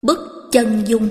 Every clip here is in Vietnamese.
Bức chân dung.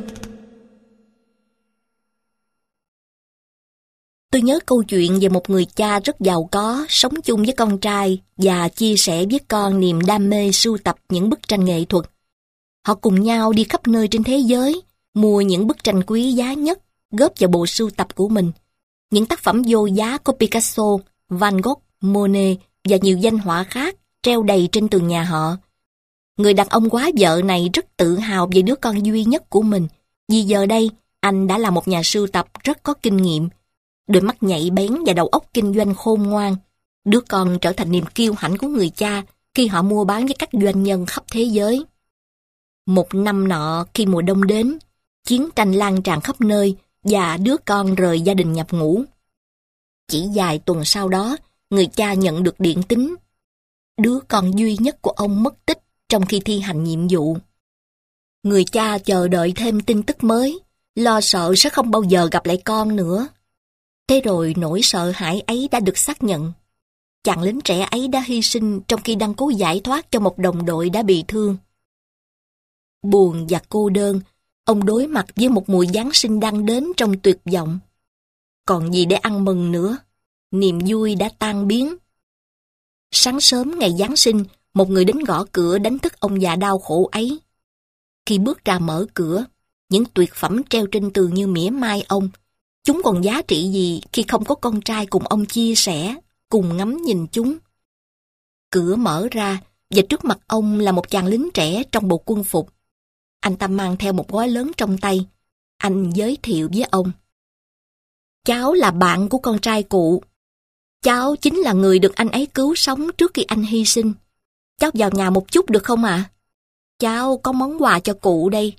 Tôi nhớ câu chuyện về một người cha rất giàu có, sống chung với con trai và chia sẻ với con niềm đam mê sưu tập những bức tranh nghệ thuật. Họ cùng nhau đi khắp nơi trên thế giới, mua những bức tranh quý giá nhất, góp vào bộ sưu tập của mình. Những tác phẩm vô giá của Picasso, Van Gogh, Monet và nhiều danh họa khác treo đầy trên tường nhà họ. Người đàn ông quá vợ này rất tự hào về đứa con duy nhất của mình, vì giờ đây anh đã là một nhà sưu tập rất có kinh nghiệm. Đôi mắt nhạy bén và đầu óc kinh doanh khôn ngoan, đứa con trở thành niềm kiêu hãnh của người cha khi họ mua bán với các doanh nhân khắp thế giới. Một năm nọ, khi mùa đông đến, chiến tranh lan tràn khắp nơi và đứa con rời gia đình nhập ngũ. Chỉ vài tuần sau đó, người cha nhận được điện tín. Đứa con duy nhất của ông mất tích trong khi thi hành nhiệm vụ. Người cha chờ đợi thêm tin tức mới, lo sợ sẽ không bao giờ gặp lại con nữa. Thế rồi nỗi sợ hãi ấy đã được xác nhận. Chàng lính trẻ ấy đã hy sinh trong khi đang cố giải thoát cho một đồng đội đã bị thương. Buồn và cô đơn, ông đối mặt với một mùa Giáng sinh đang đến trong tuyệt vọng. Còn gì để ăn mừng nữa, niềm vui đã tan biến. Sáng sớm ngày Giáng sinh, một người đến gõ cửa đánh thức ông già đau khổ ấy. Khi bước ra mở cửa, những tuyệt phẩm treo trên tường như mỉa mai ông. Chúng còn giá trị gì khi không có con trai cùng ông chia sẻ, cùng ngắm nhìn chúng. Cửa mở ra, và trước mặt ông là một chàng lính trẻ trong bộ quân phục. Anh ta mang theo một gói lớn trong tay. Anh giới thiệu với ông. Cháu là bạn của con trai cụ. Cháu chính là người được anh ấy cứu sống trước khi anh hy sinh. Cháu vào nhà một chút được không ạ? Cháu có món quà cho cụ đây.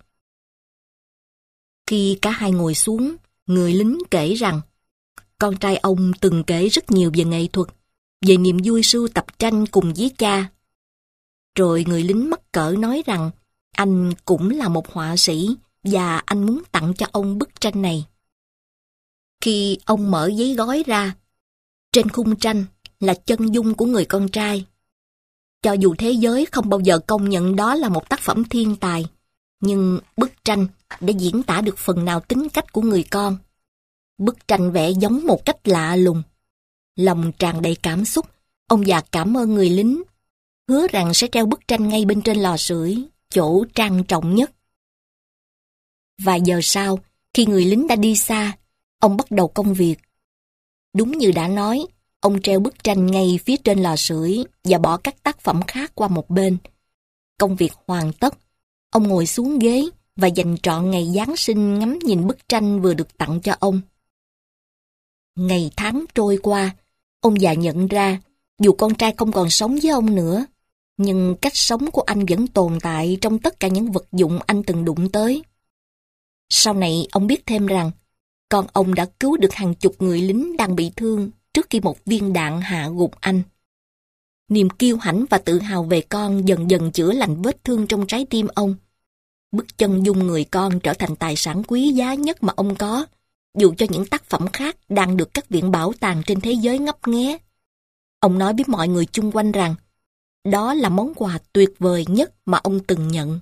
Khi cả hai ngồi xuống, người lính kể rằng con trai ông từng kể rất nhiều về nghệ thuật, về niềm vui sưu tập tranh cùng với cha. Rồi người lính mắc cỡ nói rằng anh cũng là một họa sĩ và anh muốn tặng cho ông bức tranh này. Khi ông mở giấy gói ra, trên khung tranh là chân dung của người con trai. Cho dù thế giới không bao giờ công nhận đó là một tác phẩm thiên tài, nhưng bức tranh đã diễn tả được phần nào tính cách của người con. Bức tranh vẽ giống một cách lạ lùng. Lòng tràn đầy cảm xúc, ông già cảm ơn người lính, hứa rằng sẽ treo bức tranh ngay bên trên lò sưởi, chỗ trang trọng nhất. Vài giờ sau, khi người lính đã đi xa, ông bắt đầu công việc. Đúng như đã nói, ông treo bức tranh ngay phía trên lò sưởi và bỏ các tác phẩm khác qua một bên. Công việc hoàn tất, ông ngồi xuống ghế và dành trọn ngày Giáng sinh ngắm nhìn bức tranh vừa được tặng cho ông. Ngày tháng trôi qua, ông già nhận ra, dù con trai không còn sống với ông nữa, nhưng cách sống của anh vẫn tồn tại trong tất cả những vật dụng anh từng đụng tới. Sau này ông biết thêm rằng, con ông đã cứu được hàng chục người lính đang bị thương trước khi một viên đạn hạ gục anh. Niềm kiêu hãnh và tự hào về con dần dần chữa lành vết thương trong trái tim ông. Bức chân dung người con trở thành tài sản quý giá nhất mà ông có, dù cho những tác phẩm khác đang được các viện bảo tàng trên thế giới ngấp nghé. Ông nói với mọi người chung quanh rằng, đó là món quà tuyệt vời nhất mà ông từng nhận.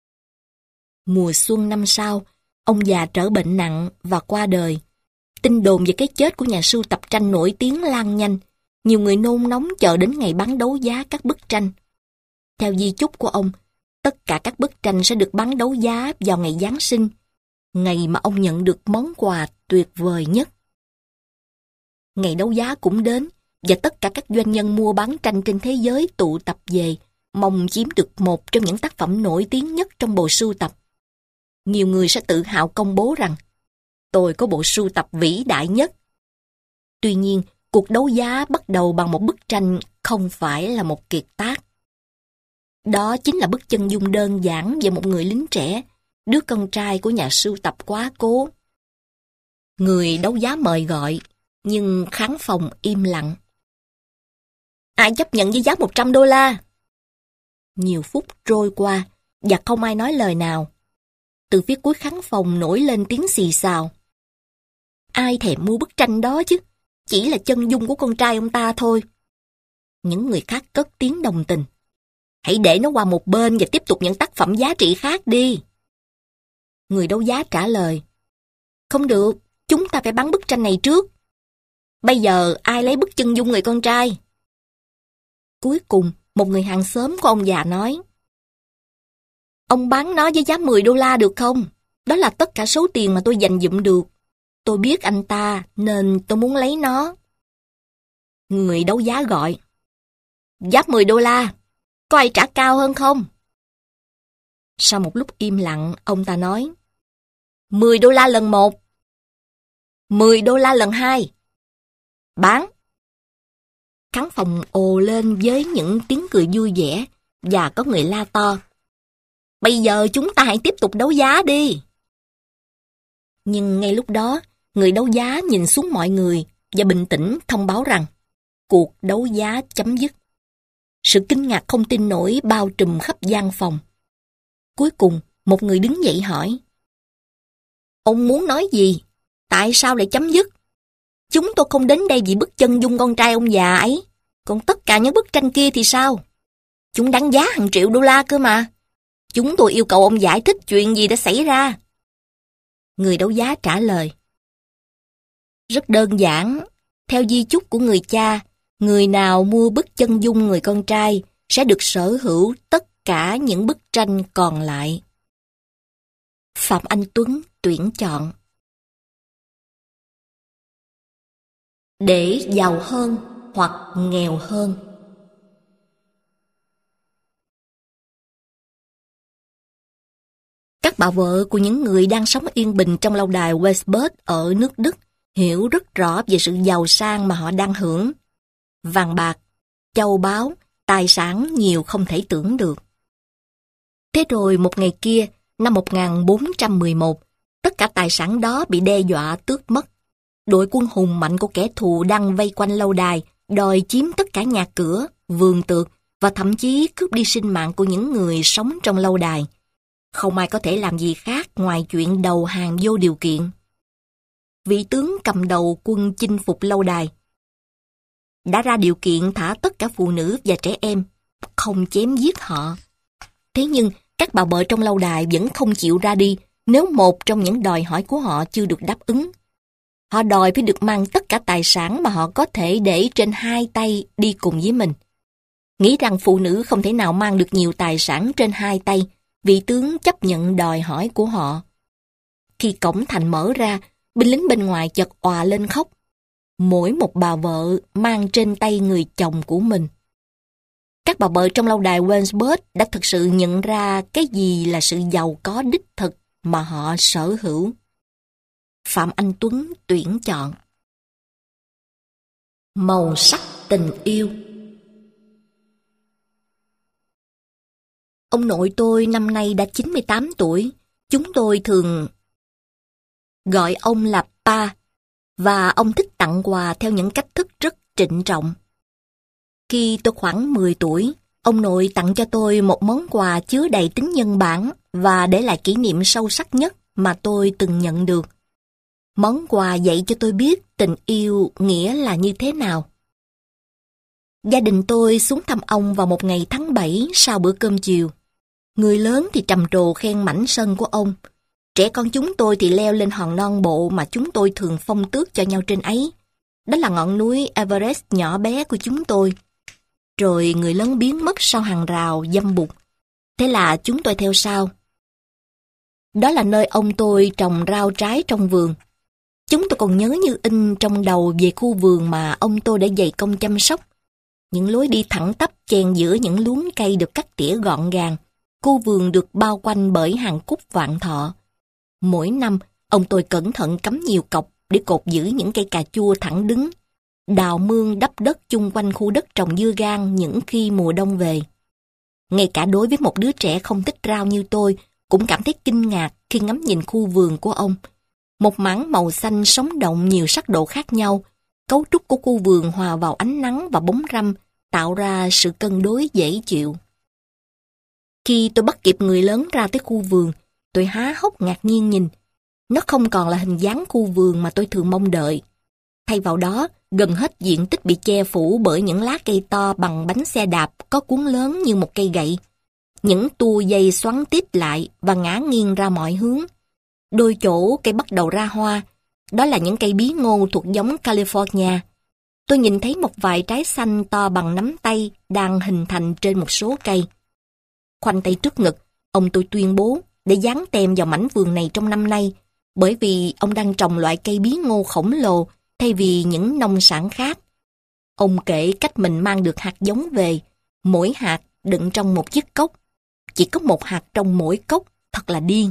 Mùa xuân năm sau, ông già trở bệnh nặng và qua đời. Tin đồn về cái chết của nhà sưu tập tranh nổi tiếng lan nhanh. Nhiều người nôn nóng chờ đến ngày bán đấu giá các bức tranh. Theo di chúc của ông, tất cả các bức tranh sẽ được bán đấu giá vào ngày Giáng sinh, ngày mà ông nhận được món quà tuyệt vời nhất. Ngày đấu giá cũng đến, và tất cả các doanh nhân mua bán tranh trên thế giới tụ tập về, mong chiếm được một trong những tác phẩm nổi tiếng nhất trong bộ sưu tập. Nhiều người sẽ tự hào công bố rằng, tôi có bộ sưu tập vĩ đại nhất. Tuy nhiên, cuộc đấu giá bắt đầu bằng một bức tranh không phải là một kiệt tác. Đó chính là bức chân dung đơn giản về một người lính trẻ, đứa con trai của nhà sưu tập quá cố. Người đấu giá mời gọi, nhưng khán phòng im lặng. Ai chấp nhận với giá $100? Nhiều phút trôi qua, và không ai nói lời nào. Từ phía cuối khán phòng nổi lên tiếng xì xào. Ai thèm mua bức tranh đó chứ, chỉ là chân dung của con trai ông ta thôi. Những người khác cất tiếng đồng tình. Hãy để nó qua một bên và tiếp tục những tác phẩm giá trị khác đi. Người đấu giá trả lời. Không được, chúng ta phải bán bức tranh này trước. Bây giờ ai lấy bức chân dung người con trai? Cuối cùng, một người hàng xóm của ông già nói. Ông bán nó với giá $10 được không? Đó là tất cả số tiền mà tôi dành dụm được. Tôi biết anh ta nên tôi muốn lấy nó. Người đấu giá gọi. Giá $10, có ai trả cao hơn không? Sau một lúc im lặng, ông ta nói. $10 lần 1. $10 lần 2. Bán. Khán phòng ồ lên với những tiếng cười vui vẻ và có người la to. Bây giờ chúng ta hãy tiếp tục đấu giá đi. Nhưng ngay lúc đó, người đấu giá nhìn xuống mọi người và bình tĩnh thông báo rằng cuộc đấu giá chấm dứt. Sự kinh ngạc không tin nổi bao trùm khắp gian phòng. Cuối cùng, một người đứng dậy hỏi. Ông muốn nói gì? Tại sao lại chấm dứt? Chúng tôi không đến đây vì bức chân dung con trai ông già ấy. Còn tất cả những bức tranh kia thì sao? Chúng đáng giá hàng triệu đô la cơ mà. Chúng tôi yêu cầu ông giải thích chuyện gì đã xảy ra. Người đấu giá trả lời. Rất đơn giản. Theo di chúc của người cha, người nào mua bức chân dung người con trai sẽ được sở hữu tất cả những bức tranh còn lại. Phạm Anh Tuấn tuyển chọn. Để giàu hơn hoặc nghèo hơn. Các bà vợ của những người đang sống yên bình trong lâu đài Westburt ở nước Đức hiểu rất rõ về sự giàu sang mà họ đang hưởng. Vàng bạc, châu báu, tài sản nhiều không thể tưởng được. Thế rồi một ngày kia, năm 1411, tất cả tài sản đó bị đe dọa tước mất. Đội quân hùng mạnh của kẻ thù đang vây quanh lâu đài, đòi chiếm tất cả nhà cửa, vườn tược và thậm chí cướp đi sinh mạng của những người sống trong lâu đài. Không ai có thể làm gì khác ngoài chuyện đầu hàng vô điều kiện. Vị tướng cầm đầu quân chinh phục lâu đài đã ra điều kiện thả tất cả phụ nữ và trẻ em, không chém giết họ. Thế nhưng các bà vợ trong lâu đài vẫn không chịu ra đi nếu một trong những đòi hỏi của họ chưa được đáp ứng. Họ đòi phải được mang tất cả tài sản mà họ có thể để trên 2 tay đi cùng với mình. Nghĩ rằng phụ nữ không thể nào mang được nhiều tài sản trên 2 tay, vị tướng chấp nhận đòi hỏi của họ. Khi cổng thành mở ra, binh lính bên ngoài chợt òa lên khóc. Mỗi một bà vợ mang trên tay người chồng của mình. Các bà vợ trong lâu đài Westburt đã thực sự nhận ra cái gì là sự giàu có đích thực mà họ sở hữu. Phạm Anh Tuấn tuyển chọn. Màu sắc tình yêu. Ông nội tôi năm nay đã 98 tuổi. Chúng tôi thường gọi ông là Pa, và ông thích tặng quà theo những cách thức rất trịnh trọng. Khi tôi khoảng 10 tuổi, ông nội tặng cho tôi một món quà chứa đầy tính nhân bản và để lại kỷ niệm sâu sắc nhất mà tôi từng nhận được. Món quà dạy cho tôi biết tình yêu nghĩa là như thế nào. Gia đình tôi xuống thăm ông vào một ngày tháng 7 sau bữa cơm chiều. Người lớn thì trầm trồ khen mảnh sân của ông. Trẻ con chúng tôi thì leo lên hòn non bộ mà chúng tôi thường phong tước cho nhau trên ấy. Đó là ngọn núi Everest nhỏ bé của chúng tôi. Rồi người lớn biến mất sau hàng rào dâm bụt. Thế là chúng tôi theo sau. Đó là nơi ông tôi trồng rau trái trong vườn. Chúng tôi còn nhớ như in trong đầu về khu vườn mà ông tôi đã dày công chăm sóc. Những lối đi thẳng tắp chen giữa những luống cây được cắt tỉa gọn gàng. Khu vườn được bao quanh bởi hàng cúc vạn thọ. Mỗi năm, ông tôi cẩn thận cắm nhiều cọc để cột giữ những cây cà chua thẳng đứng, đào mương đắp đất chung quanh khu đất trồng dưa gang những khi mùa đông về. Ngay cả đối với một đứa trẻ không thích rau như tôi, cũng cảm thấy kinh ngạc khi ngắm nhìn khu vườn của ông. Một mảng màu xanh sống động nhiều sắc độ khác nhau, cấu trúc của khu vườn hòa vào ánh nắng và bóng râm, tạo ra sự cân đối dễ chịu. Khi tôi bắt kịp người lớn ra tới khu vườn, tôi há hốc ngạc nhiên nhìn. Nó không còn là hình dáng khu vườn mà tôi thường mong đợi. Thay vào đó, gần hết diện tích bị che phủ bởi những lá cây to bằng bánh xe đạp có cuống lớn như một cây gậy. Những tua dây xoắn tít lại và ngả nghiêng ra mọi hướng. Đôi chỗ cây bắt đầu ra hoa, đó là những cây bí ngô thuộc giống California. Tôi nhìn thấy một vài trái xanh to bằng nắm tay đang hình thành trên một số cây. Khoanh tay trước ngực, ông tôi tuyên bố để dán tem vào mảnh vườn này trong năm nay, bởi vì ông đang trồng loại cây bí ngô khổng lồ thay vì những nông sản khác. Ông kể cách mình mang được hạt giống về, mỗi hạt đựng trong một chiếc cốc. Chỉ có một hạt trong mỗi cốc, thật là điên.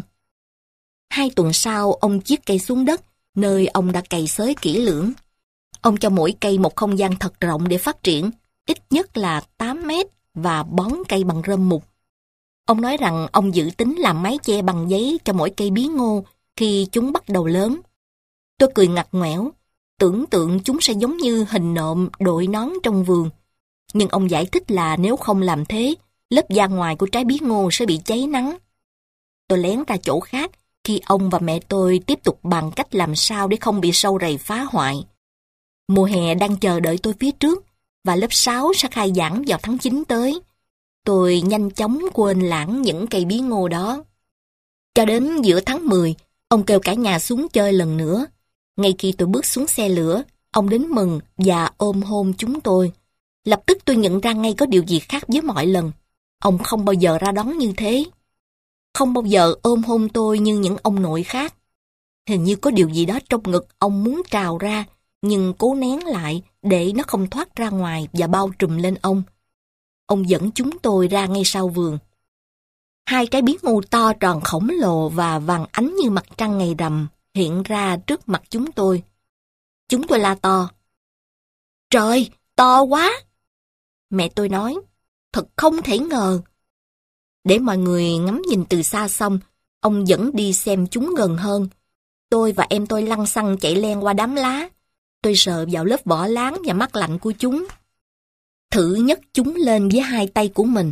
2 tuần sau, ông chiết cây xuống đất, nơi ông đã cày xới kỹ lưỡng. Ông cho mỗi cây một không gian thật rộng để phát triển, ít nhất là 8 mét và bón cây bằng rơm mục. Ông nói rằng ông dự tính làm mái che bằng giấy cho mỗi cây bí ngô khi chúng bắt đầu lớn. Tôi cười ngặt nghẽo, tưởng tượng chúng sẽ giống như hình nộm đội nón trong vườn. Nhưng ông giải thích là nếu không làm thế, lớp da ngoài của trái bí ngô sẽ bị cháy nắng. Tôi lén ra chỗ khác khi ông và mẹ tôi tiếp tục bàn cách làm sao để không bị sâu rầy phá hoại. Mùa hè đang chờ đợi tôi phía trước và lớp 6 sẽ khai giảng vào tháng 9 tới. Tôi nhanh chóng quên lãng những cây bí ngô đó. Cho đến giữa tháng 10, ông kêu cả nhà xuống chơi lần nữa. Ngay khi tôi bước xuống xe lửa, ông đến mừng và ôm hôn chúng tôi. Lập tức tôi nhận ra ngay có điều gì khác với mọi lần. Ông không bao giờ ra đón như thế. Không bao giờ ôm hôn tôi như những ông nội khác. Hình như có điều gì đó trong ngực ông muốn trào ra, nhưng cố nén lại để nó không thoát ra ngoài và bao trùm lên ông. Ông dẫn chúng tôi ra ngay sau vườn. 2 trái bí ngô to tròn khổng lồ và vàng ánh như mặt trăng ngày rằm hiện ra trước mặt chúng tôi. Chúng tôi la to. Trời, to quá! Mẹ tôi nói, thật không thể ngờ. Để mọi người ngắm nhìn từ xa xong, ông dẫn đi xem chúng gần hơn. Tôi và em tôi lăng xăng chạy len qua đám lá. Tôi sờ vào lớp vỏ láng và mát lạnh của chúng. Thử nhấc chúng lên với 2 tay của mình.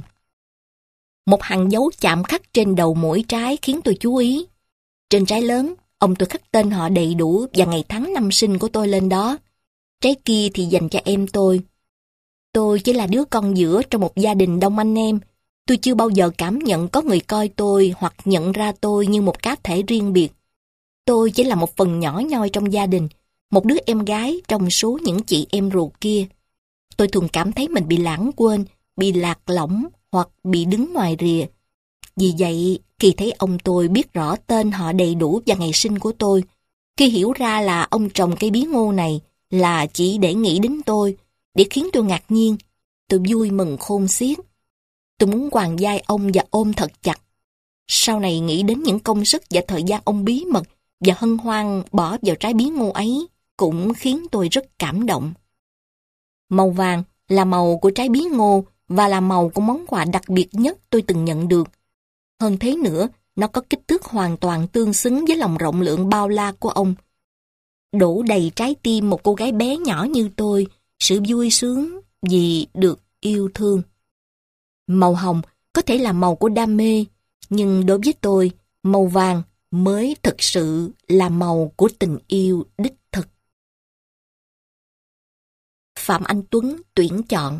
Một hàng dấu chạm khắc trên đầu mỗi trái khiến tôi chú ý. Trên trái lớn, ông tôi khắc tên họ đầy đủ và ngày tháng năm sinh của tôi lên đó. Trái kia thì dành cho em tôi. Tôi chỉ là đứa con giữa trong một gia đình đông anh em. Tôi chưa bao giờ cảm nhận có người coi tôi hoặc nhận ra tôi như một cá thể riêng biệt. Tôi chỉ là một phần nhỏ nhoi trong gia đình, một đứa em gái trong số những chị em ruột kia. Tôi thường cảm thấy mình bị lãng quên, bị lạc lõng hoặc bị đứng ngoài rìa. Vì vậy, khi thấy ông tôi biết rõ tên họ đầy đủ và ngày sinh của tôi, khi hiểu ra là ông trồng cây bí ngô này là chỉ để nghĩ đến tôi, để khiến tôi ngạc nhiên, tôi vui mừng khôn xiết. Tôi muốn quàng vai ông và ôm thật chặt. Sau này nghĩ đến những công sức và thời gian ông bí mật và hân hoan bỏ vào trái bí ngô ấy cũng khiến tôi rất cảm động. Màu vàng là màu của trái bí ngô và là màu của món quà đặc biệt nhất tôi từng nhận được. Hơn thế nữa, nó có kích thước hoàn toàn tương xứng với lòng rộng lượng bao la của ông. Đổ đầy trái tim một cô gái bé nhỏ như tôi, sự vui sướng vì được yêu thương. Màu hồng có thể là màu của đam mê, nhưng đối với tôi, màu vàng mới thực sự là màu của tình yêu đích thực. Phạm Anh Tuấn tuyển chọn.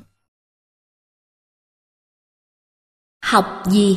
Học gì?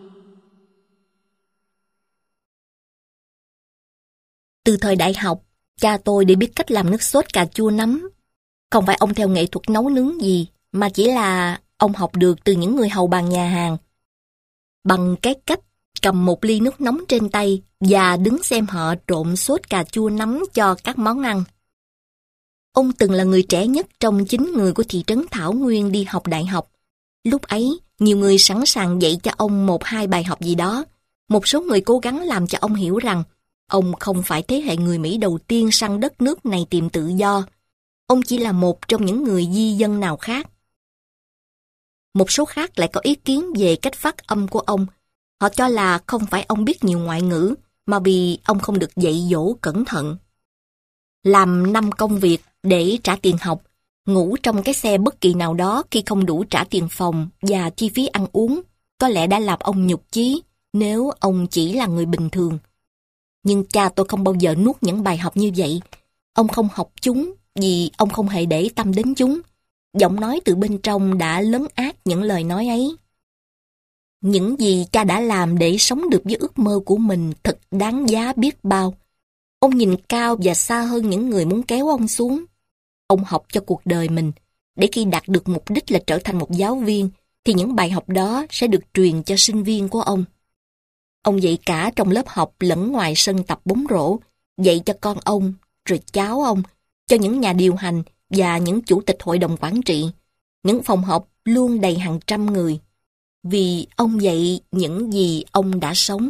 Từ thời đại học, cha tôi để biết cách làm nước sốt cà chua nấm. Không phải ông theo nghệ thuật nấu nướng gì, mà chỉ là ông học được từ những người hầu bàn nhà hàng. Bằng cái cách cầm một ly nước nóng trên tay và đứng xem họ trộn sốt cà chua nấm cho các món ăn. Ông từng là người trẻ nhất trong 9 người của thị trấn Thảo Nguyên đi học đại học. Lúc ấy, nhiều người sẵn sàng dạy cho ông 1-2 bài học gì đó. Một số người cố gắng làm cho ông hiểu rằng ông không phải thế hệ người Mỹ đầu tiên sang đất nước này tìm tự do. Ông chỉ là một trong những người di dân nào khác. Một số khác lại có ý kiến về cách phát âm của ông. Họ cho là không phải ông biết nhiều ngoại ngữ, mà vì ông không được dạy dỗ cẩn thận. Làm 5 công việc để trả tiền học, ngủ trong cái xe bất kỳ nào đó khi không đủ trả tiền phòng và chi phí ăn uống, có lẽ đã làm ông nhục chí nếu ông chỉ là người bình thường. Nhưng cha tôi không bao giờ nuốt những bài học như vậy. Ông không học chúng vì ông không hề để tâm đến chúng. Giọng nói từ bên trong đã lấn át những lời nói ấy. Những gì cha đã làm để sống được với ước mơ của mình thật đáng giá biết bao. Ông nhìn cao và xa hơn những người muốn kéo ông xuống. Ông học cho cuộc đời mình, để khi đạt được mục đích là trở thành một giáo viên, thì những bài học đó sẽ được truyền cho sinh viên của ông. Ông dạy cả trong lớp học lẫn ngoài sân tập bóng rổ, dạy cho con ông, rồi cháu ông, cho những nhà điều hành và những chủ tịch hội đồng quản trị. Những phòng họp luôn đầy hàng trăm người. Vì ông dạy những gì ông đã sống.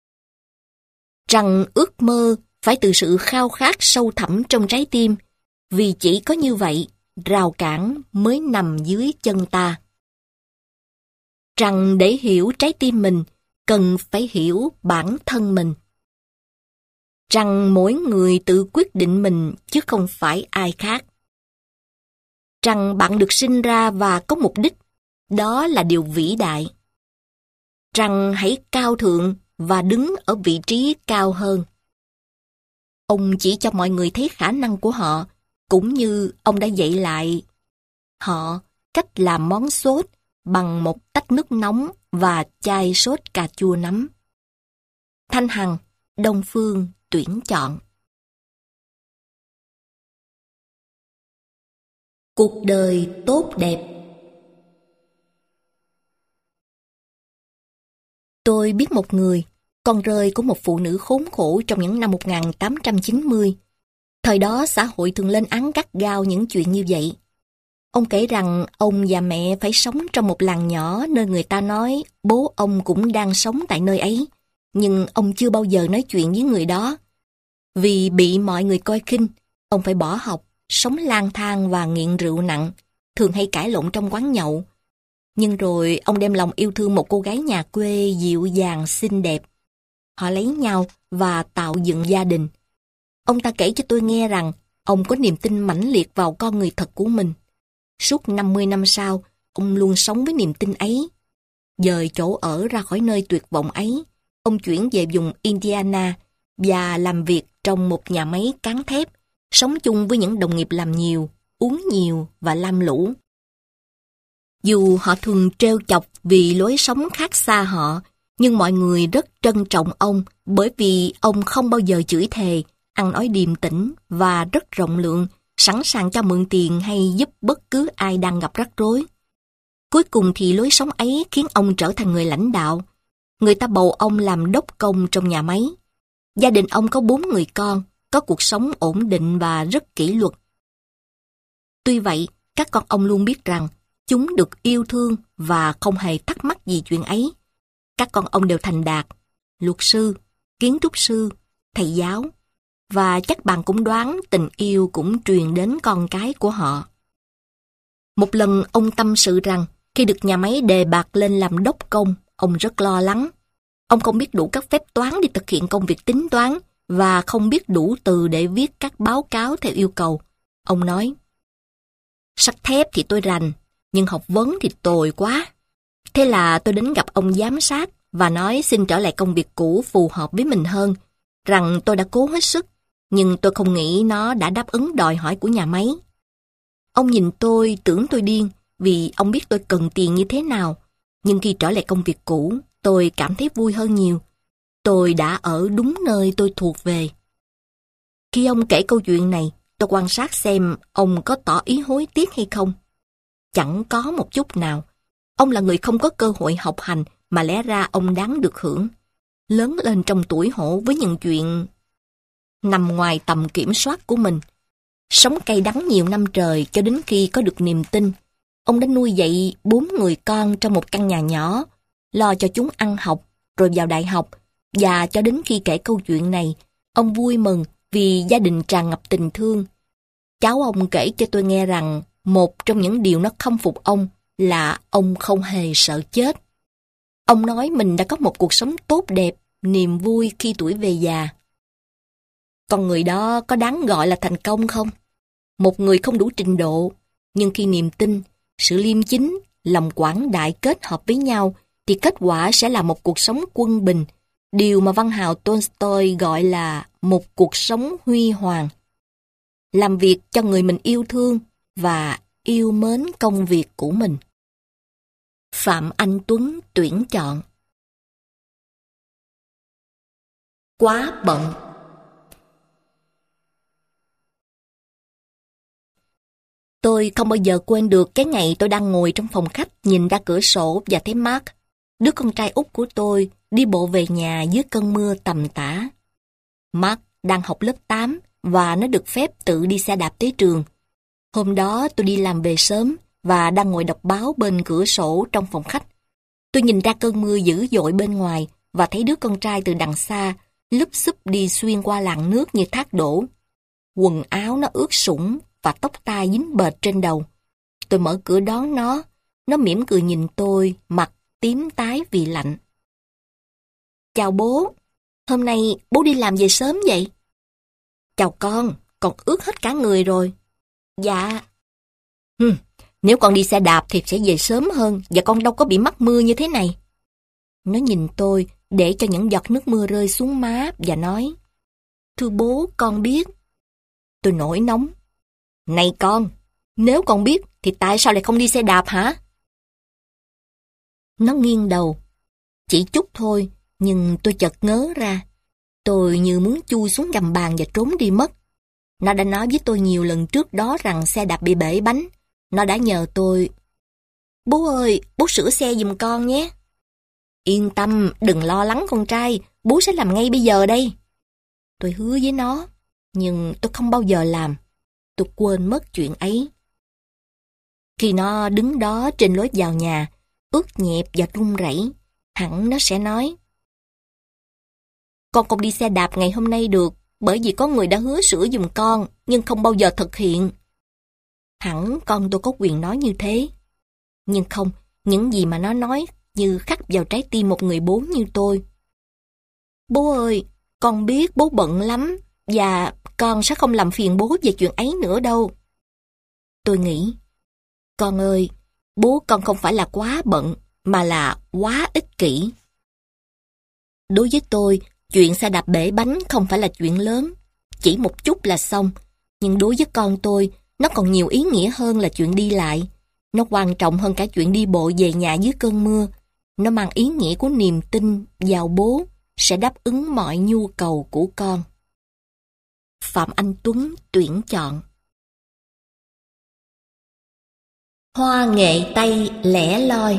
Rằng ước mơ phải từ sự khao khát sâu thẳm trong trái tim, vì chỉ có như vậy, rào cản mới nằm dưới chân ta. Rằng để hiểu trái tim mình, cần phải hiểu bản thân mình. Rằng mỗi người tự quyết định mình chứ không phải ai khác. Rằng bạn được sinh ra và có mục đích, đó là điều vĩ đại. Rằng hãy cao thượng và đứng ở vị trí cao hơn. Ông chỉ cho mọi người thấy khả năng của họ, cũng như ông đã dạy lại họ cách làm món sốt bằng một tách nước nóng và chai sốt cà chua nấm. Thanh Hằng, Đông Phương tuyển chọn. Cuộc đời tốt đẹp. Tôi biết một người, con rơi của một phụ nữ khốn khổ trong những năm 1890. Thời đó xã hội thường lên án gắt gao những chuyện như vậy. Ông kể rằng ông và mẹ phải sống trong một làng nhỏ nơi người ta nói bố ông cũng đang sống tại nơi ấy, nhưng ông chưa bao giờ nói chuyện với người đó. Vì bị mọi người coi khinh, ông phải bỏ học, sống lang thang và nghiện rượu nặng, thường hay cãi lộn trong quán nhậu. Nhưng rồi ông đem lòng yêu thương một cô gái nhà quê dịu dàng xinh đẹp. Họ lấy nhau và tạo dựng gia đình. Ông ta kể cho tôi nghe rằng ông có niềm tin mãnh liệt vào con người thật của mình. Suốt 50 năm sau, ông luôn sống với niềm tin ấy. Dời chỗ ở ra khỏi nơi tuyệt vọng ấy, ông chuyển về vùng Indiana và làm việc trong một nhà máy cán thép, sống chung với những đồng nghiệp làm nhiều, uống nhiều và lam lũ. Dù họ thường trêu chọc vì lối sống khác xa họ, nhưng mọi người rất trân trọng ông bởi vì ông không bao giờ chửi thề, ăn nói điềm tĩnh và rất rộng lượng, sẵn sàng cho mượn tiền hay giúp bất cứ ai đang gặp rắc rối. Cuối cùng thì lối sống ấy khiến ông trở thành người lãnh đạo. Người ta bầu ông làm đốc công trong nhà máy. Gia đình ông có 4 người con, có cuộc sống ổn định và rất kỷ luật. Tuy vậy, các con ông luôn biết rằng chúng được yêu thương và không hề thắc mắc gì chuyện ấy. Các con ông đều thành đạt, luật sư, kiến trúc sư, thầy giáo. Và chắc bạn cũng đoán tình yêu cũng truyền đến con cái của họ. Một lần ông tâm sự rằng khi được nhà máy đề bạt lên làm đốc công, ông rất lo lắng. Ông không biết đủ các phép toán để thực hiện công việc tính toán và không biết đủ từ để viết các báo cáo theo yêu cầu. Ông nói, sắt thép thì tôi rành, nhưng học vấn thì tồi quá. Thế là tôi đến gặp ông giám sát và nói xin trở lại công việc cũ phù hợp với mình hơn, rằng tôi đã cố hết sức, nhưng tôi không nghĩ nó đã đáp ứng đòi hỏi của nhà máy. Ông nhìn tôi tưởng tôi điên vì ông biết tôi cần tiền như thế nào, nhưng khi trở lại công việc cũ, tôi cảm thấy vui hơn nhiều. Tôi đã ở đúng nơi tôi thuộc về. Khi ông kể câu chuyện này, tôi quan sát xem ông có tỏ ý hối tiếc hay không. Chẳng có một chút nào. Ông là người không có cơ hội học hành mà lẽ ra ông đáng được hưởng. Lớn lên trong tuổi hổ với những chuyện nằm ngoài tầm kiểm soát của mình. Sống cay đắng nhiều năm trời cho đến khi có được niềm tin. Ông đã nuôi dạy 4 người con trong một căn nhà nhỏ, lo cho chúng ăn học, rồi vào đại học, và cho đến khi kể câu chuyện này, ông vui mừng vì gia đình tràn ngập tình thương. Cháu ông kể cho tôi nghe rằng một trong những điều nó khâm phục ông là ông không hề sợ chết. Ông nói mình đã có một cuộc sống tốt đẹp, niềm vui khi tuổi về già. Con người đó có đáng gọi là thành công không? Một người không đủ trình độ, nhưng khi niềm tin, sự liêm chính, lòng quảng đại kết hợp với nhau, thì kết quả sẽ là một cuộc sống quân bình, điều mà văn hào Tolstoy gọi là một cuộc sống huy hoàng. Làm việc cho người mình yêu thương và yêu mến công việc của mình. Phạm Anh Tuấn tuyển chọn. Quá bận. Tôi không bao giờ quên được cái ngày tôi đang ngồi trong phòng khách nhìn ra cửa sổ và thấy Mark, đứa con trai út của tôi, đi bộ về nhà dưới cơn mưa tầm tã. Mark đang học lớp 8 và nó được phép tự đi xe đạp tới trường. Hôm đó tôi đi làm về sớm và đang ngồi đọc báo bên cửa sổ trong phòng khách. Tôi nhìn ra cơn mưa dữ dội bên ngoài và thấy đứa con trai từ đằng xa lúp xúp đi xuyên qua làn nước như thác đổ. Quần áo nó ướt sũng và tóc tai dính bệt trên đầu. Tôi mở cửa đón nó mỉm cười nhìn tôi, mặt tím tái vì lạnh. Chào bố, hôm nay bố đi làm về sớm vậy? Chào con ướt hết cả người rồi. Dạ. Nếu con đi xe đạp thì sẽ về sớm hơn và con đâu có bị mắc mưa như thế này. Nó nhìn tôi để cho những giọt nước mưa rơi xuống má và nói, thưa bố, con biết. Tôi nổi nóng. Này con, nếu con biết thì tại sao lại không đi xe đạp hả? Nó nghiêng đầu. Chỉ chút thôi, nhưng tôi chợt ngớ ra. Tôi như muốn chui xuống gầm bàn và trốn đi mất. Nó đã nói với tôi nhiều lần trước đó rằng xe đạp bị bể bánh. Nó đã nhờ tôi, bố ơi, bố sửa xe giùm con nhé. Yên tâm, đừng lo lắng con trai, bố sẽ làm ngay bây giờ đây. Tôi hứa với nó, nhưng tôi không bao giờ làm. Tôi quên mất chuyện ấy. Khi nó đứng đó trên lối vào nhà, ướt nhẹp và run rẩy, hẳn nó sẽ nói, con không đi xe đạp ngày hôm nay được, bởi vì có người đã hứa sửa giùm con, nhưng không bao giờ thực hiện. Hẳn con tôi có quyền nói như thế. Nhưng không, những gì mà nó nói như khắc vào trái tim một người bố như tôi. Bố ơi, con biết bố bận lắm, và con sẽ không làm phiền bố về chuyện ấy nữa đâu. Tôi nghĩ, con ơi, bố con không phải là quá bận, mà là quá ích kỷ. Đối với tôi, chuyện xe đạp bể bánh không phải là chuyện lớn, chỉ một chút là xong. Nhưng đối với con tôi, nó còn nhiều ý nghĩa hơn là chuyện đi lại. Nó quan trọng hơn cả chuyện đi bộ về nhà dưới cơn mưa. Nó mang ý nghĩa của niềm tin vào bố sẽ đáp ứng mọi nhu cầu của con. Phạm Anh Tuấn tuyển chọn. Hoa nghệ Tây lẻ loi.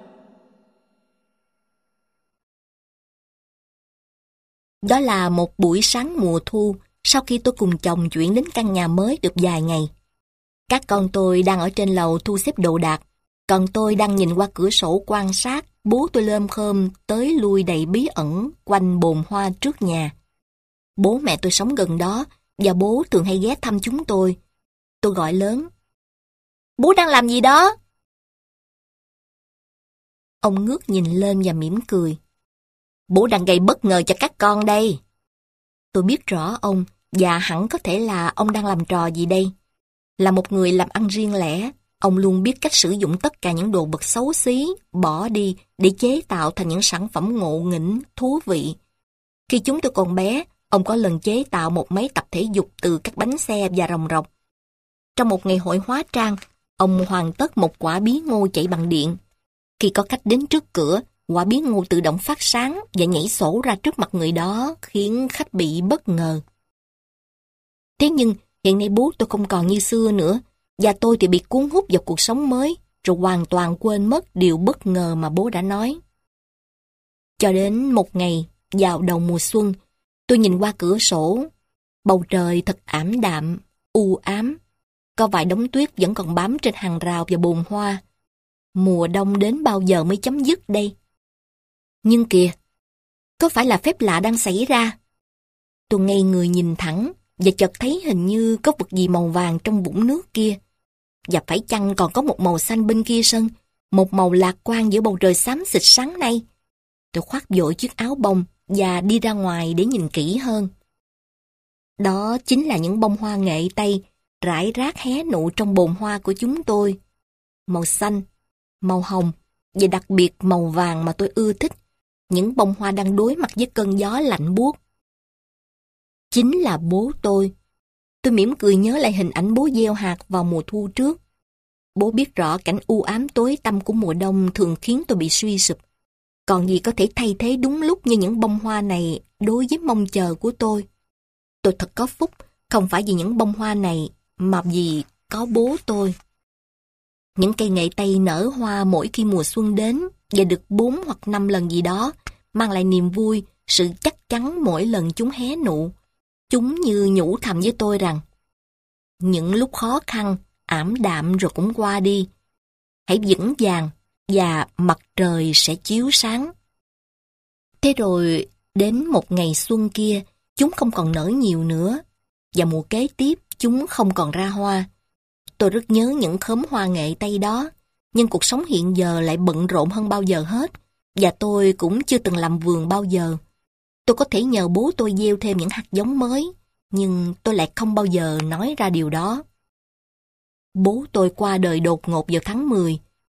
Đó là một buổi sáng mùa thu, sau khi tôi cùng chồng chuyển đến căn nhà mới được vài ngày. Các con tôi đang ở trên lầu thu xếp đồ đạc, còn tôi đang nhìn qua cửa sổ quan sát bố tôi lơm khơm tới lui đầy bí ẩn quanh bồn hoa trước nhà. Bố mẹ tôi sống gần đó và bố thường hay ghé thăm chúng tôi. Tôi gọi lớn, bố đang làm gì đó? Ông ngước nhìn lên và mỉm cười. Bố đang gây bất ngờ cho các con đây. Tôi biết rõ ông, và hẳn có thể là ông đang làm trò gì đây. Là một người làm ăn riêng lẻ, ông luôn biết cách sử dụng tất cả những đồ vật xấu xí, bỏ đi để chế tạo thành những sản phẩm ngộ nghĩnh, thú vị. Khi chúng tôi còn bé, ông có lần chế tạo một máy tập thể dục từ các bánh xe và ròng rọc. Trong một ngày hội hóa trang, ông hoàn tất một quả bí ngô chạy bằng điện. Khi có khách đến trước cửa, quả bí ngô tự động phát sáng và nhảy sổ ra trước mặt người đó, khiến khách bị bất ngờ. Thế nhưng, hiện nay bố tôi không còn như xưa nữa, và tôi thì bị cuốn hút vào cuộc sống mới, rồi hoàn toàn quên mất điều bất ngờ mà bố đã nói. Cho đến một ngày, vào đầu mùa xuân, tôi nhìn qua cửa sổ, bầu trời thật ảm đạm, u ám, có vài đống tuyết vẫn còn bám trên hàng rào và bồn hoa. Mùa đông đến bao giờ mới chấm dứt đây? Nhưng kìa, có phải là phép lạ đang xảy ra? Tôi ngây người nhìn thẳng, và chợt thấy hình như có vật gì màu vàng trong vũng nước kia. Và phải chăng còn có một màu xanh bên kia sân, một màu lạc quan giữa bầu trời xám xịt sáng nay. Tôi khoác vội chiếc áo bông và đi ra ngoài để nhìn kỹ hơn. Đó chính là những bông hoa nghệ Tây rải rác hé nụ trong bồn hoa của chúng tôi. Màu xanh, màu hồng và đặc biệt màu vàng mà tôi ưa thích. Những bông hoa đang đối mặt với cơn gió lạnh buốt. Chính là bố tôi. Tôi mỉm cười nhớ lại hình ảnh bố gieo hạt vào mùa thu trước. Bố biết rõ cảnh u ám tối tăm của mùa đông thường khiến tôi bị suy sụp. Còn gì có thể thay thế đúng lúc như những bông hoa này đối với mong chờ của tôi. Tôi thật có phúc, không phải vì những bông hoa này, mà vì có bố tôi. Những cây nghệ tây nở hoa mỗi khi mùa xuân đến, và được 4 hoặc 5 lần gì đó, mang lại niềm vui, sự chắc chắn mỗi lần chúng hé nụ. Chúng như nhủ thầm với tôi rằng, những lúc khó khăn, ảm đạm rồi cũng qua đi. Hãy vững vàng, và mặt trời sẽ chiếu sáng. Thế rồi, đến một ngày xuân kia, chúng không còn nở nhiều nữa, và mùa kế tiếp chúng không còn ra hoa. Tôi rất nhớ những khóm hoa nghệ tây đó, nhưng cuộc sống hiện giờ lại bận rộn hơn bao giờ hết, và tôi cũng chưa từng làm vườn bao giờ. Tôi có thể nhờ bố tôi gieo thêm những hạt giống mới, nhưng tôi lại không bao giờ nói ra điều đó. Bố tôi qua đời đột ngột vào tháng 10.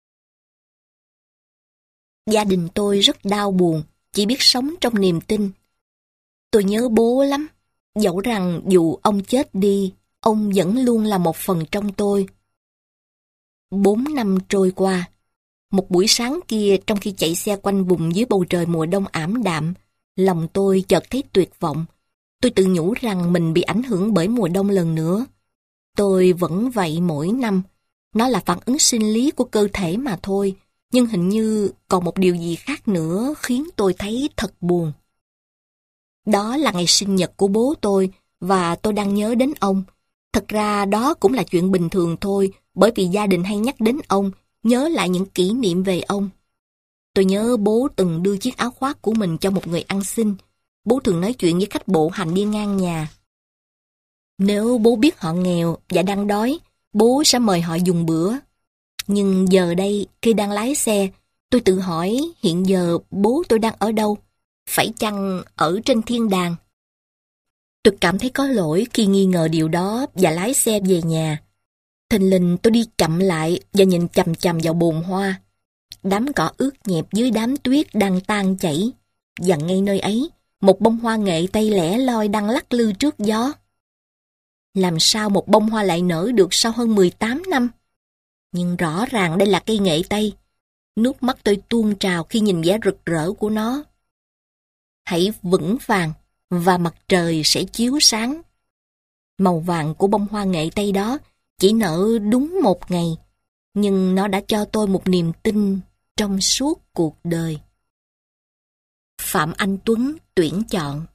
Gia đình tôi rất đau buồn, chỉ biết sống trong niềm tin. Tôi nhớ bố lắm, dẫu rằng dù ông chết đi, ông vẫn luôn là một phần trong tôi. 4 năm trôi qua, một buổi sáng kia trong khi chạy xe quanh vùng dưới bầu trời mùa đông ảm đạm, lòng tôi chợt thấy tuyệt vọng. Tôi tự nhủ rằng mình bị ảnh hưởng bởi mùa đông lần nữa. Tôi vẫn vậy mỗi năm. Nó là phản ứng sinh lý của cơ thể mà thôi, nhưng hình như còn một điều gì khác nữa khiến tôi thấy thật buồn. Đó là ngày sinh nhật của bố tôi, và tôi đang nhớ đến ông. Thật ra đó cũng là chuyện bình thường thôi, bởi vì gia đình hay nhắc đến ông, nhớ lại những kỷ niệm về ông. Tôi nhớ bố từng đưa chiếc áo khoác của mình cho một người ăn xin. Bố thường nói chuyện với khách bộ hành đi ngang nhà. Nếu bố biết họ nghèo và đang đói, bố sẽ mời họ dùng bữa. Nhưng giờ đây, khi đang lái xe, tôi tự hỏi hiện giờ bố tôi đang ở đâu? Phải chăng ở trên thiên đàng? Tôi cảm thấy có lỗi khi nghi ngờ điều đó và lái xe về nhà. Thình lình tôi đi chậm lại và nhìn chằm chằm vào bồn hoa. Đám cỏ ướt nhẹp dưới đám tuyết đang tan chảy. Và ngay nơi ấy, một bông hoa nghệ tây lẻ loi đang lắc lư trước gió. Làm sao một bông hoa lại nở được sau hơn 18 năm? Nhưng rõ ràng đây là cây nghệ tây. Nước mắt tôi tuôn trào khi nhìn vẻ rực rỡ của nó. Hãy vững vàng và mặt trời sẽ chiếu sáng. Màu vàng của bông hoa nghệ tây đó chỉ nở đúng một ngày, nhưng nó đã cho tôi một niềm tin trong suốt cuộc đời. Phạm Anh Tuấn tuyển chọn.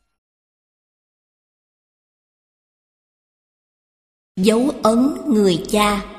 Dấu ấn người cha.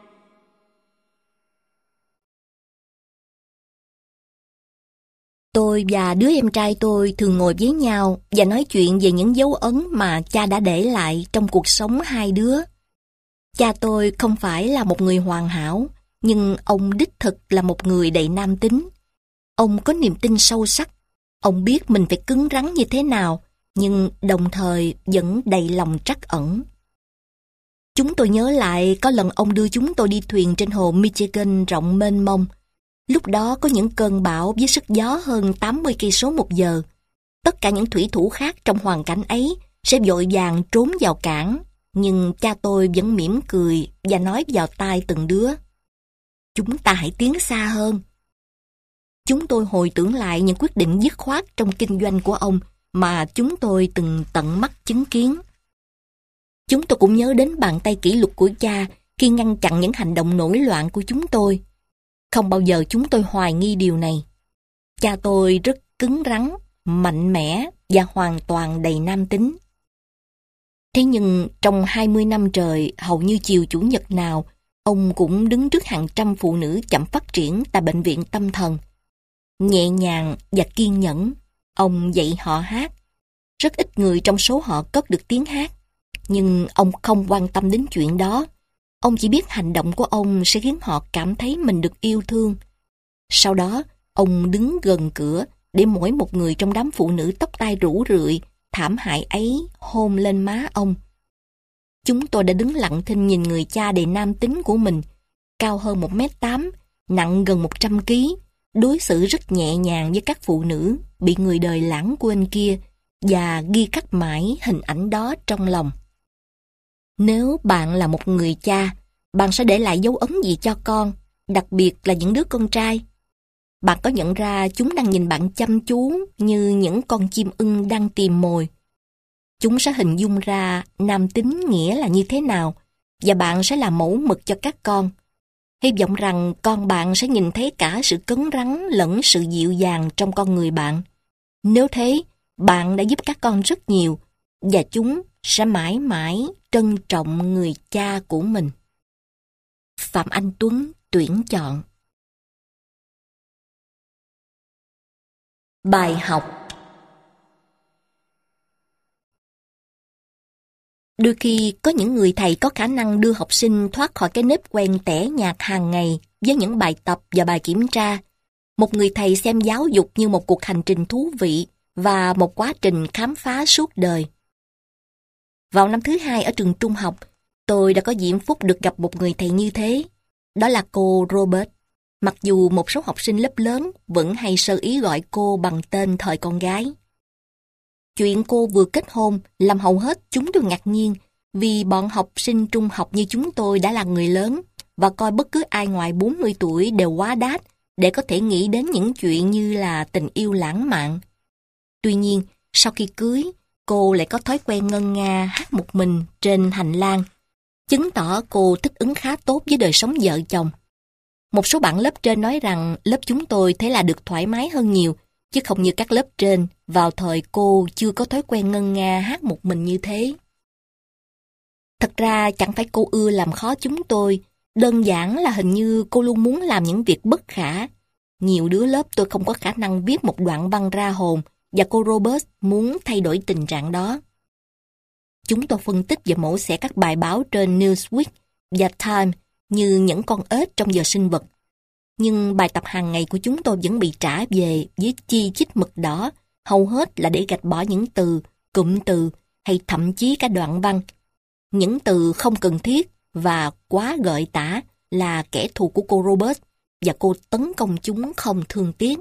Tôi và đứa em trai tôi thường ngồi với nhau và nói chuyện về những dấu ấn mà cha đã để lại trong cuộc sống hai đứa. Cha tôi không phải là một người hoàn hảo, nhưng ông đích thực là một người đầy nam tính. Ông có niềm tin sâu sắc. Ông biết mình phải cứng rắn như thế nào, nhưng đồng thời vẫn đầy lòng trắc ẩn. Chúng tôi nhớ lại có lần ông đưa chúng tôi đi thuyền trên hồ Michigan rộng mênh mông. Lúc đó có những cơn bão với sức gió hơn 80 cây số một giờ. Tất cả những thủy thủ khác trong hoàn cảnh ấy sẽ vội vàng trốn vào cảng, nhưng cha tôi vẫn mỉm cười và nói vào tai từng đứa: "Chúng ta hãy tiến xa hơn." Chúng tôi hồi tưởng lại những quyết định dứt khoát trong kinh doanh của ông mà chúng tôi từng tận mắt chứng kiến. Chúng tôi cũng nhớ đến bàn tay kỷ luật của cha khi ngăn chặn những hành động nổi loạn của chúng tôi. Không bao giờ chúng tôi hoài nghi điều này. Cha tôi rất cứng rắn, mạnh mẽ và hoàn toàn đầy nam tính. Thế nhưng trong 20 năm trời, hầu như chiều chủ nhật nào, ông cũng đứng trước hàng trăm phụ nữ chậm phát triển tại bệnh viện tâm thần. Nhẹ nhàng và kiên nhẫn, ông dạy họ hát. Rất ít người trong số họ cất được tiếng hát, nhưng ông không quan tâm đến chuyện đó. Ông chỉ biết hành động của ông sẽ khiến họ cảm thấy mình được yêu thương. Sau đó, ông đứng gần cửa để mỗi một người trong đám phụ nữ tóc tai rủ rượi, thảm hại ấy hôn lên má ông. Chúng tôi đã đứng lặng thinh nhìn người cha đầy nam tính của mình, cao hơn 1m8, nặng gần 100 kg, đối xử rất nhẹ nhàng với các phụ nữ bị người đời lãng quên kia, và ghi khắc mãi hình ảnh đó trong lòng. Nếu bạn là một người cha, bạn sẽ để lại dấu ấn gì cho con, đặc biệt là những đứa con trai? Bạn có nhận ra chúng đang nhìn bạn chăm chú như những con chim ưng đang tìm mồi? Chúng sẽ hình dung ra nam tính nghĩa là như thế nào, và bạn sẽ là mẫu mực cho các con. Hy vọng rằng con bạn sẽ nhìn thấy cả sự cứng rắn lẫn sự dịu dàng trong con người bạn. Nếu thế, bạn đã giúp các con rất nhiều, và chúng sẽ mãi mãi trân trọng người cha của mình. Phạm Anh Tuấn tuyển chọn. Bài học. Đôi khi có những người thầy có khả năng đưa học sinh thoát khỏi cái nếp quen tẻ nhạt hàng ngày với những bài tập và bài kiểm tra. Một người thầy xem giáo dục như một cuộc hành trình thú vị và một quá trình khám phá suốt đời. Vào năm thứ 2 ở trường trung học, tôi đã có diễm phúc được gặp một người thầy như thế. Đó là cô Robert. Mặc dù một số học sinh lớp lớn vẫn hay sơ ý gọi cô bằng tên thời con gái. Chuyện cô vừa kết hôn làm hầu hết chúng đều ngạc nhiên, vì bọn học sinh trung học như chúng tôi đã là người lớn và coi bất cứ ai ngoài 40 tuổi đều quá đát để có thể nghĩ đến những chuyện như là tình yêu lãng mạn. Tuy nhiên, sau khi cưới, cô lại có thói quen ngân nga hát một mình trên hành lang, chứng tỏ cô thích ứng khá tốt với đời sống vợ chồng. Một số bạn lớp trên nói rằng lớp chúng tôi thế là được thoải mái hơn nhiều, chứ không như các lớp trên, vào thời cô chưa có thói quen ngân nga hát một mình như thế. Thật ra chẳng phải cô ưa làm khó chúng tôi, đơn giản là hình như cô luôn muốn làm những việc bất khả. Nhiều đứa lớp tôi không có khả năng viết một đoạn văn ra hồn, và cô Robert muốn thay đổi tình trạng đó. Chúng tôi phân tích và mổ xẻ các bài báo trên Newsweek và Time như những con ếch trong giờ sinh vật. Nhưng bài tập hàng ngày của chúng tôi vẫn bị trả về với chi chít mực đỏ, hầu hết là để gạch bỏ những từ, cụm từ hay thậm chí cả đoạn văn. Những từ không cần thiết và quá gợi tả là kẻ thù của cô Robert, và cô tấn công chúng không thương tiếc.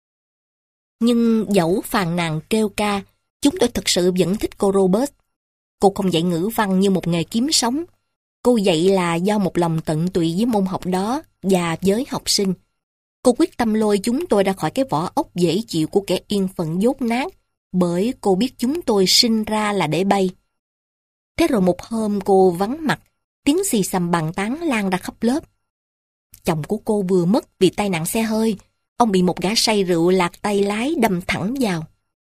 Nhưng dẫu phàn nàn kêu ca, chúng tôi thực sự vẫn thích cô Robert. Cô không dạy ngữ văn như một nghề kiếm sống. Cô dạy là do một lòng tận tụy với môn học đó và với học sinh. Cô quyết tâm lôi chúng tôi ra khỏi cái vỏ ốc dễ chịu của kẻ yên phận dốt nát, bởi cô biết chúng tôi sinh ra là để bay. Thế rồi một hôm cô vắng mặt, tiếng xì xầm bàn tán lan ra khắp lớp. Chồng của cô vừa mất vì tai nạn xe hơi. Ông bị một gã say rượu lạc tay lái đâm thẳng vào.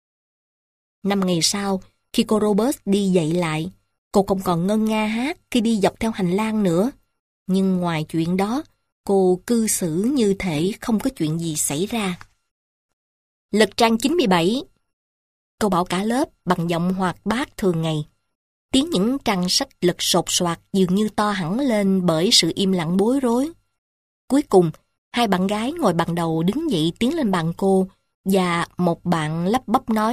5 ngày sau, khi cô Robert đi dậy lại, cô không còn ngân nga hát khi đi dọc theo hành lang nữa. Nhưng ngoài chuyện đó, cô cư xử như thể không có chuyện gì xảy ra. Lật trang 97. Cô bảo cả lớp bằng giọng hoạt bát thường ngày. Tiếng những trang sách lật sột soạt dường như to hẳn lên bởi sự im lặng bối rối. Cuối cùng, 2 bạn gái ngồi bàn đầu đứng dậy tiến lên bàn cô, và một bạn lắp bắp nói: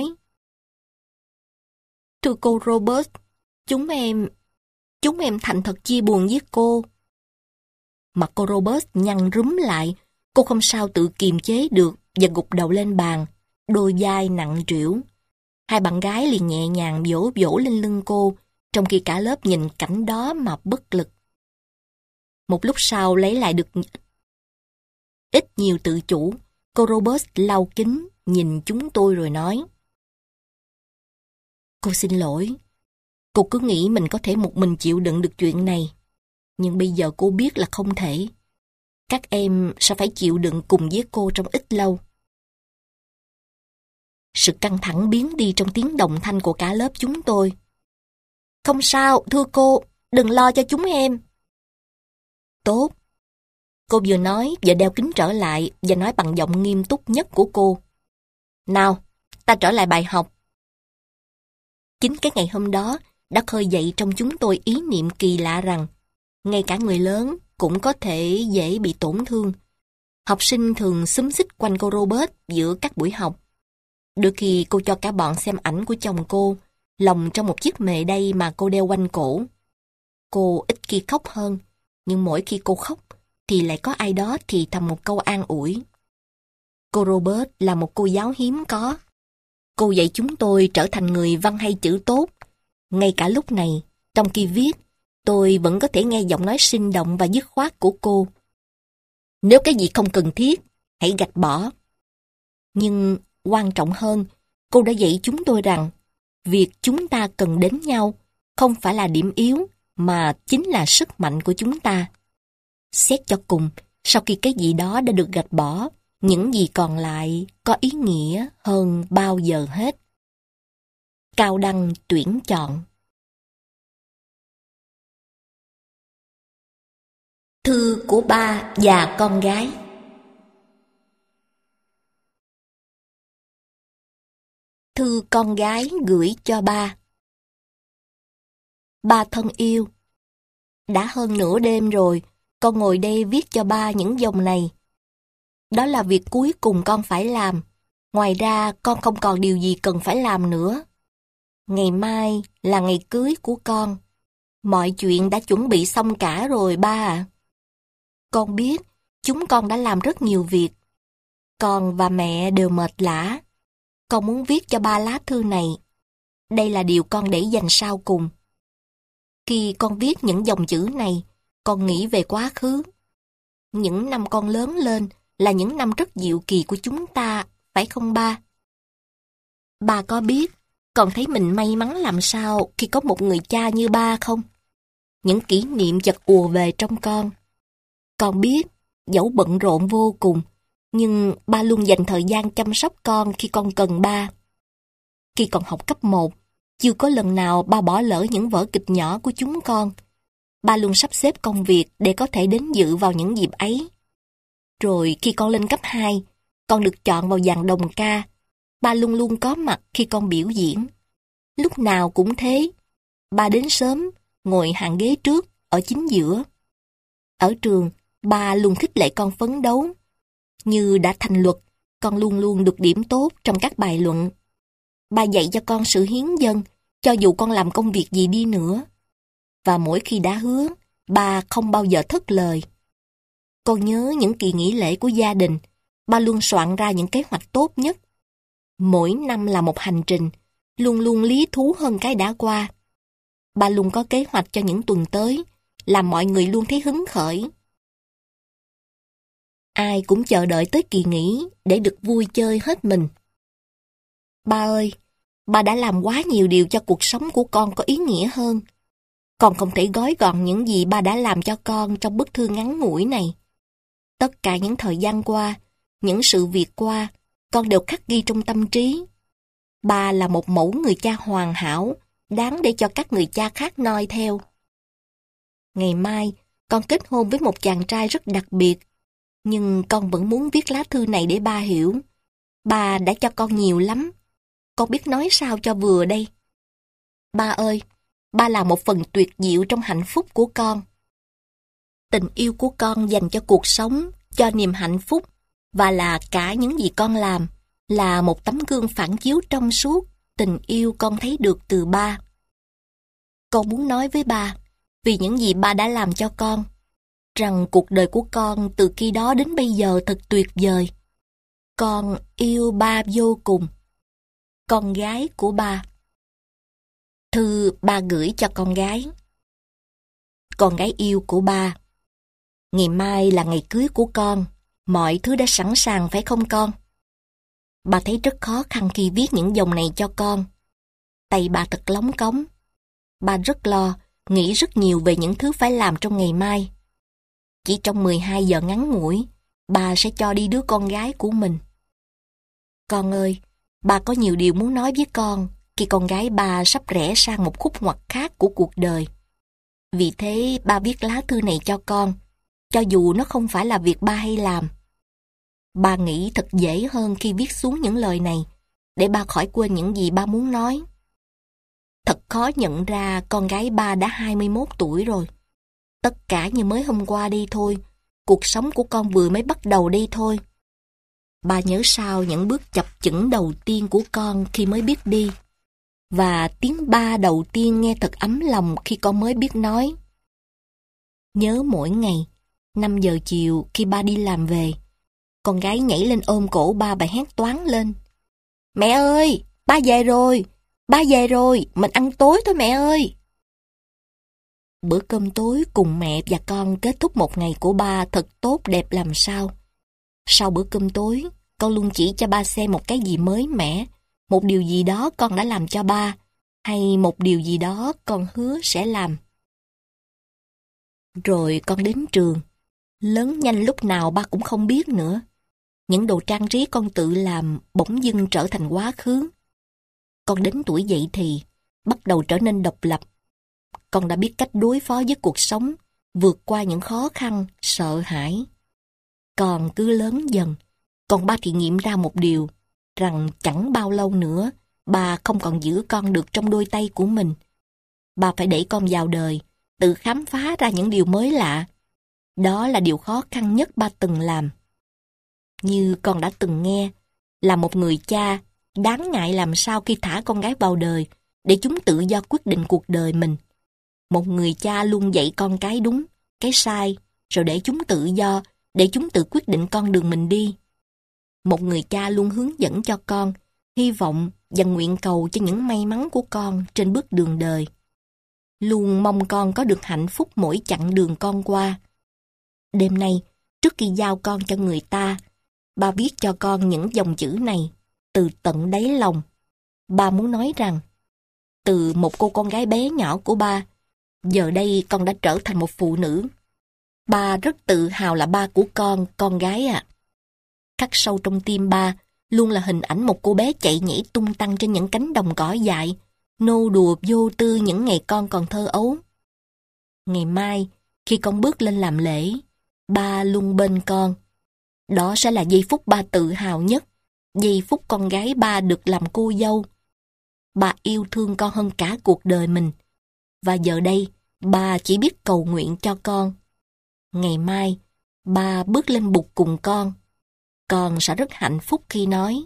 "Thưa cô Robert, chúng em thành thật chia buồn với cô." Mặt cô Robert nhăn rúm lại, cô không sao tự kiềm chế được và gục đầu lên bàn, đôi vai nặng trĩu. 2 bạn gái liền nhẹ nhàng vỗ vỗ lên lưng cô, trong khi cả lớp nhìn cảnh đó mà bất lực. Một lúc sau lấy lại được ít nhiều tự chủ, cô Robert lau kính nhìn chúng tôi rồi nói: "Cô xin lỗi. Cô cứ nghĩ mình có thể một mình chịu đựng được chuyện này. Nhưng bây giờ cô biết là không thể. Các em sẽ phải chịu đựng cùng với cô trong ít lâu." Sự căng thẳng biến đi trong tiếng đồng thanh của cả lớp chúng tôi. "Không sao, thưa cô, đừng lo cho chúng em." "Tốt." Cô vừa nói và đeo kính trở lại và nói bằng giọng nghiêm túc nhất của cô: "Nào, ta trở lại bài học." Chính cái ngày hôm đó đã khơi dậy trong chúng tôi ý niệm kỳ lạ rằng ngay cả người lớn cũng có thể dễ bị tổn thương. Học sinh thường xúm xít quanh cô Robert giữa các buổi học. Đôi khi cô cho cả bọn xem ảnh của chồng cô, lồng trong một chiếc mề đay mà cô đeo quanh cổ. Cô ít khi khóc hơn, nhưng mỗi khi cô khóc thì lại có ai đó thì thầm một câu an ủi. Cô Robert là một cô giáo hiếm có. Cô dạy chúng tôi trở thành người văn hay chữ tốt. Ngay cả lúc này, trong khi viết, tôi vẫn có thể nghe giọng nói sinh động và dứt khoát của cô. Nếu cái gì không cần thiết, hãy gạch bỏ. Nhưng quan trọng hơn, cô đã dạy chúng tôi rằng việc chúng ta cần đến nhau không phải là điểm yếu, mà chính là sức mạnh của chúng ta. Xét cho cùng, sau khi cái gì đó đã được gạch bỏ, những gì còn lại có ý nghĩa hơn bao giờ hết. Cao Đăng tuyển chọn. Thư của ba và con gái. Thư con gái gửi cho ba. Ba thân yêu, đã hơn nửa đêm rồi, con ngồi đây viết cho ba những dòng này. Đó là việc cuối cùng con phải làm. Ngoài ra, con không còn điều gì cần phải làm nữa. Ngày mai là ngày cưới của con. Mọi chuyện đã chuẩn bị xong cả rồi ba ạ. Con biết, chúng con đã làm rất nhiều việc. Con và mẹ đều mệt lả. Con muốn viết cho ba lá thư này. Đây là điều con để dành sau cùng. Khi con viết những dòng chữ này, con nghĩ về quá khứ. Những năm con lớn lên là những năm rất diệu kỳ của chúng ta, phải không ba? Ba có biết, con thấy mình may mắn làm sao khi có một người cha như ba không? Những kỷ niệm chợt ùa về trong con. Con biết, dẫu bận rộn vô cùng, nhưng ba luôn dành thời gian chăm sóc con khi con cần ba. Khi còn học cấp 1, chưa có lần nào ba bỏ lỡ những vở kịch nhỏ của chúng con. Ba luôn sắp xếp công việc để có thể đến dự vào những dịp ấy. Rồi khi con lên cấp 2, con được chọn vào dàn đồng ca. Ba luôn luôn có mặt khi con biểu diễn. Lúc nào cũng thế. Ba đến sớm, ngồi hàng ghế trước, ở chính giữa. Ở trường, ba luôn khích lệ con phấn đấu. Như đã thành luật, con luôn luôn được điểm tốt trong các bài luận. Ba dạy cho con sự hiến dâng, cho dù con làm công việc gì đi nữa. Và mỗi khi đã hứa, ba không bao giờ thất lời. Con nhớ những kỳ nghỉ lễ của gia đình, ba luôn soạn ra những kế hoạch tốt nhất. Mỗi năm là một hành trình, luôn luôn lý thú hơn cái đã qua. Ba luôn có kế hoạch cho những tuần tới, làm mọi người luôn thấy hứng khởi. Ai cũng chờ đợi tới kỳ nghỉ để được vui chơi hết mình. Ba ơi, ba đã làm quá nhiều điều cho cuộc sống của con có ý nghĩa hơn. Con không thể gói gọn những gì ba đã làm cho con trong bức thư ngắn ngủi này. Tất cả những thời gian qua, những sự việc qua, con đều khắc ghi trong tâm trí. Ba là một mẫu người cha hoàn hảo, đáng để cho các người cha khác noi theo. Ngày mai, con kết hôn với một chàng trai rất đặc biệt, nhưng con vẫn muốn viết lá thư này để ba hiểu. Ba đã cho con nhiều lắm. Con biết nói sao cho vừa đây. Ba ơi, ba là một phần tuyệt diệu trong hạnh phúc của con. Tình yêu của con dành cho cuộc sống, cho niềm hạnh phúc, và là cả những gì con làm, là một tấm gương phản chiếu trong suốt tình yêu con thấy được từ ba. Con muốn nói với ba, vì những gì ba đã làm cho con, rằng cuộc đời của con từ khi đó đến bây giờ thật tuyệt vời. Con yêu ba vô cùng. Con gái của ba. Thư ba gửi cho con gái. Con gái yêu của ba. Ngày mai là ngày cưới của con. Mọi thứ đã sẵn sàng phải không con? Ba thấy rất khó khăn khi viết những dòng này cho con. Tay ba thật lóng cóng. Ba rất lo, nghĩ rất nhiều về những thứ phải làm trong ngày mai. Chỉ trong 12 giờ ngắn ngủi, ba sẽ cho đi đứa con gái của mình. Con ơi, ba có nhiều điều muốn nói với con khi con gái ba sắp rẽ sang một khúc ngoặt khác của cuộc đời. Vì thế ba viết lá thư này cho con, cho dù nó không phải là việc ba hay làm. Ba nghĩ thật dễ hơn khi viết xuống những lời này, để ba khỏi quên những gì ba muốn nói. Thật khó nhận ra con gái ba đã 21 tuổi rồi. Tất cả như mới hôm qua đi thôi, cuộc sống của con vừa mới bắt đầu đi thôi. Ba nhớ sao những bước chập chững đầu tiên của con khi mới biết đi, và tiếng ba đầu tiên nghe thật ấm lòng khi con mới biết nói. Nhớ mỗi ngày, 5 giờ chiều khi ba đi làm về, con gái nhảy lên ôm cổ ba và hét toáng lên. Mẹ ơi, ba về rồi, mình ăn tối thôi mẹ ơi. Bữa cơm tối cùng mẹ và con kết thúc một ngày của ba thật tốt đẹp làm sao. Sau bữa cơm tối, con luôn chỉ cho ba xem một cái gì mới mẻ, một điều gì đó con đã làm cho ba, hay một điều gì đó con hứa sẽ làm. Rồi con đến trường, lớn nhanh lúc nào ba cũng không biết nữa. Những đồ trang trí con tự làm bỗng dưng trở thành quá khứ. Con đến tuổi dậy thì, bắt đầu trở nên độc lập. Con đã biết cách đối phó với cuộc sống, vượt qua những khó khăn, sợ hãi. Còn cứ lớn dần, còn ba thì nghiệm ra một điều, rằng chẳng bao lâu nữa, ba không còn giữ con được trong đôi tay của mình. Ba phải đẩy con vào đời, tự khám phá ra những điều mới lạ. Đó là điều khó khăn nhất ba từng làm. Như con đã từng nghe, là một người cha, đáng ngại làm sao khi thả con gái vào đời, để chúng tự do quyết định cuộc đời mình. Một người cha luôn dạy con cái đúng, cái sai, rồi để chúng tự do, để chúng tự quyết định con đường mình đi. Một người cha luôn hướng dẫn cho con, hy vọng và nguyện cầu cho những may mắn của con trên bước đường đời. Luôn mong con có được hạnh phúc mỗi chặng đường con qua. Đêm nay, trước khi giao con cho người ta, ba viết cho con những dòng chữ này, từ tận đáy lòng. Ba muốn nói rằng, từ một cô con gái bé nhỏ của ba, giờ đây con đã trở thành một phụ nữ. Ba rất tự hào là ba của con gái ạ. Khắc sâu trong tim ba, luôn là hình ảnh một cô bé chạy nhảy tung tăng trên những cánh đồng cỏ dại, nô đùa vô tư những ngày con còn thơ ấu. Ngày mai, khi con bước lên làm lễ, ba luôn bên con. Đó sẽ là giây phút ba tự hào nhất, giây phút con gái ba được làm cô dâu. Ba yêu thương con hơn cả cuộc đời mình. Và giờ đây, ba chỉ biết cầu nguyện cho con. Ngày mai, ba bước lên bục cùng con sẽ rất hạnh phúc khi nói: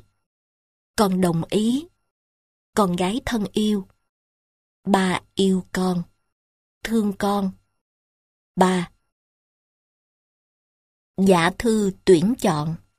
con đồng ý, con gái thân yêu. Ba yêu con, thương con. Ba. Dạ thư tuyển chọn.